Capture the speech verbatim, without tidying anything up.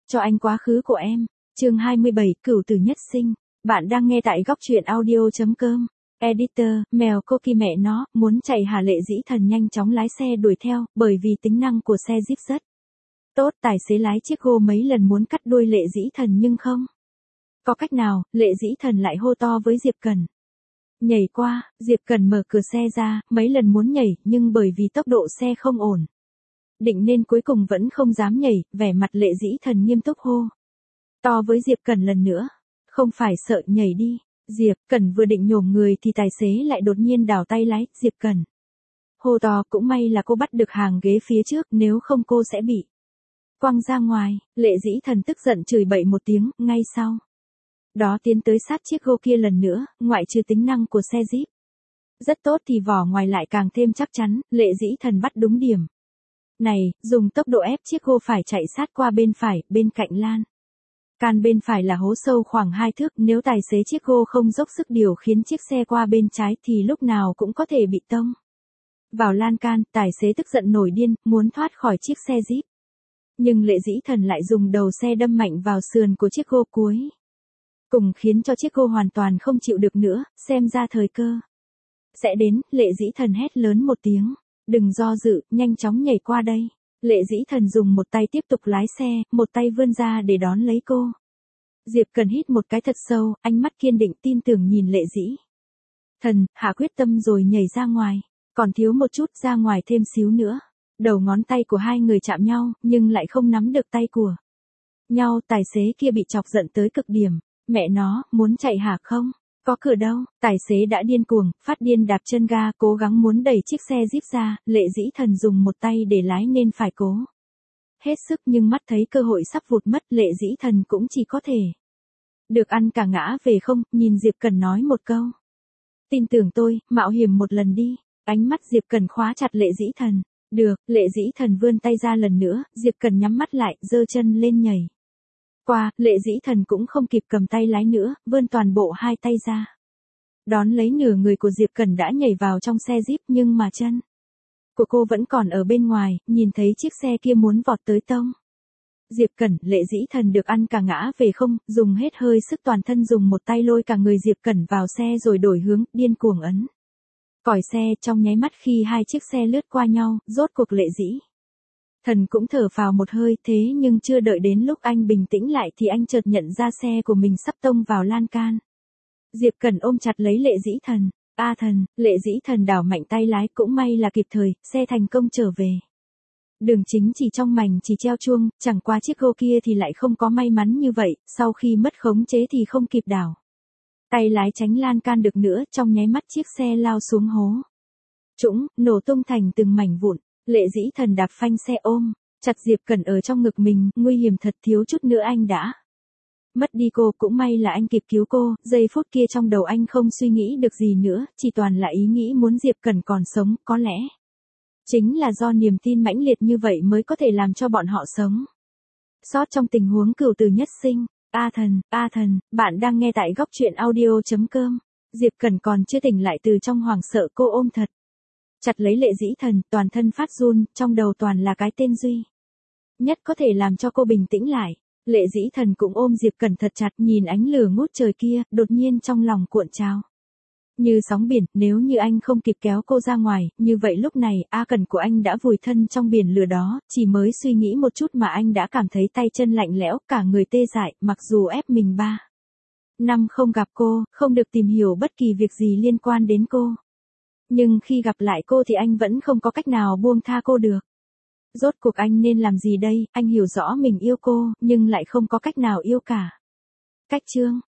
cho anh quá khứ của em. Chương hai mươi bảy, Cửu tử nhất sinh. Bạn đang nghe tại góc truyện audio chấm com. Editor, mèo cô kỳ mẹ nó, muốn chạy hả? Lệ Dĩ Thần nhanh chóng lái xe đuổi theo, bởi vì tính năng của xe Jeep rất tốt. Tài xế lái chiếc gô mấy lần muốn cắt đuôi Lệ Dĩ Thần nhưng không có cách nào. Lệ Dĩ Thần lại hô to với Diệp Cần. Nhảy qua. Diệp Cần mở cửa xe ra, mấy lần muốn nhảy, nhưng bởi vì tốc độ xe không ổn định nên cuối cùng vẫn không dám nhảy. Vẻ mặt Lệ Dĩ Thần nghiêm túc hô to với Diệp Cần lần nữa. Không phải sợ, nhảy đi. Diệp Cần vừa định nhổm người thì tài xế lại đột nhiên đảo tay lái. Diệp Cần hô to, cũng may là cô bắt được hàng ghế phía trước, nếu không cô sẽ bị quăng ra ngoài. Lệ Dĩ Thần tức giận chửi bậy một tiếng, ngay sau đó tiến tới sát chiếc gô kia lần nữa. Ngoại trừ tính năng của xe Jeep rất tốt thì vỏ ngoài lại càng thêm chắc chắn. Lệ Dĩ Thần bắt đúng điểm này, dùng tốc độ ép chiếc gô phải chạy sát qua bên phải, bên cạnh lan can bên phải là hố sâu khoảng hai thước. Nếu tài xế chiếc gô không dốc sức điều khiến chiếc xe qua bên trái thì lúc nào cũng có thể bị tông vào lan can. Tài xế tức giận nổi điên, muốn thoát khỏi chiếc xe Jeep. Nhưng Lệ Dĩ Thần lại dùng đầu xe đâm mạnh vào sườn của chiếc gô cuối cùng khiến cho chiếc gô hoàn toàn không chịu được nữa. Xem ra thời cơ sẽ đến. Lệ Dĩ Thần hét lớn một tiếng. Đừng do dự, nhanh chóng nhảy qua đây. Lệ Dĩ Thần dùng một tay tiếp tục lái xe, một tay vươn ra để đón lấy cô. Diệp Cần hít một cái thật sâu, ánh mắt kiên định tin tưởng nhìn Lệ Dĩ Thần, hạ quyết tâm rồi nhảy ra ngoài. Còn thiếu một chút, ra ngoài thêm xíu nữa. Đầu ngón tay của hai người chạm nhau, nhưng lại không nắm được tay của nhau. Tài xế kia bị chọc giận tới cực điểm. Mẹ nó, muốn chạy hả? Không có cửa đâu. Tài xế đã điên cuồng, phát điên đạp chân ga, cố gắng muốn đẩy chiếc xe Jeep ra. Lệ Dĩ Thần dùng một tay để lái nên phải cố hết sức, nhưng mắt thấy cơ hội sắp vụt mất. Lệ Dĩ Thần cũng chỉ có thể được ăn cả ngã về không. Nhìn Diệp Cần nói một câu. Tin tưởng tôi, mạo hiểm một lần đi. Ánh mắt Diệp Cần khóa chặt Lệ Dĩ Thần. Được. Lệ Dĩ Thần vươn tay ra lần nữa. Diệp Cần nhắm mắt lại, giơ chân lên nhảy qua. Lệ Dĩ Thần cũng không kịp cầm tay lái nữa, vươn toàn bộ hai tay ra đón lấy nửa người của Diệp Cần đã nhảy vào trong xe Jeep, nhưng mà chân của cô vẫn còn ở bên ngoài. Nhìn thấy chiếc xe kia muốn vọt tới tông Diệp Cần, Lệ Dĩ Thần được ăn cả ngã về không, dùng hết hơi sức toàn thân, dùng một tay lôi cả người Diệp Cần vào xe rồi đổi hướng, điên cuồng ấn còi xe. Trong nháy mắt khi hai chiếc xe lướt qua nhau, rốt cuộc Lệ Dĩ Thần cũng thở phào một hơi. Thế nhưng chưa đợi đến lúc anh bình tĩnh lại thì anh chợt nhận ra xe của mình sắp tông vào lan can. Diệp Cần ôm chặt lấy Lệ Dĩ Thần. A Thần. Lệ Dĩ Thần đảo mạnh tay lái, cũng may là kịp thời, xe thành công trở về đường chính chỉ trong mảnh chỉ treo chuông. Chẳng qua chiếc gô kia thì lại không có may mắn như vậy, sau khi mất khống chế thì không kịp đảo tay lái tránh lan can được nữa. Trong nháy mắt chiếc xe lao xuống hố trũng, nổ tung thành từng mảnh vụn. Lệ Dĩ Thần đạp phanh xe ôm chặt Diệp Cần ở trong ngực mình. Nguy hiểm thật, thiếu chút nữa anh đã mất đi cô. Cũng may là anh kịp cứu cô. Giây phút kia trong đầu anh không suy nghĩ được gì nữa, chỉ toàn là ý nghĩ muốn Diệp Cần còn sống. Có lẽ chính là do niềm tin mãnh liệt như vậy mới có thể làm cho bọn họ sống sót trong tình huống cửu tử nhất sinh. A Thần, A Thần, bạn đang nghe tại góc truyện audio chấm com. Diệp Cần còn chưa tỉnh lại từ trong hoảng sợ, cô ôm thật chặt lấy Lệ Dĩ Thần, toàn thân phát run, trong đầu toàn là cái tên duy nhất có thể làm cho cô bình tĩnh lại. Lệ Dĩ Thần cũng ôm Diệp Cần thật chặt, nhìn ánh lửa ngút trời kia, đột nhiên trong lòng cuộn trào như sóng biển. Nếu như anh không kịp kéo cô ra ngoài, như vậy lúc này A Cần của anh đã vùi thân trong biển lửa đó. Chỉ mới suy nghĩ một chút mà anh đã cảm thấy tay chân lạnh lẽo, cả người tê dại. Mặc dù ép mình ba năm không gặp cô, không được tìm hiểu bất kỳ việc gì liên quan đến cô, nhưng khi gặp lại cô thì anh vẫn không có cách nào buông tha cô được. Rốt cuộc anh nên làm gì đây? Anh hiểu rõ mình yêu cô, nhưng lại không có cách nào yêu cả. Cách chương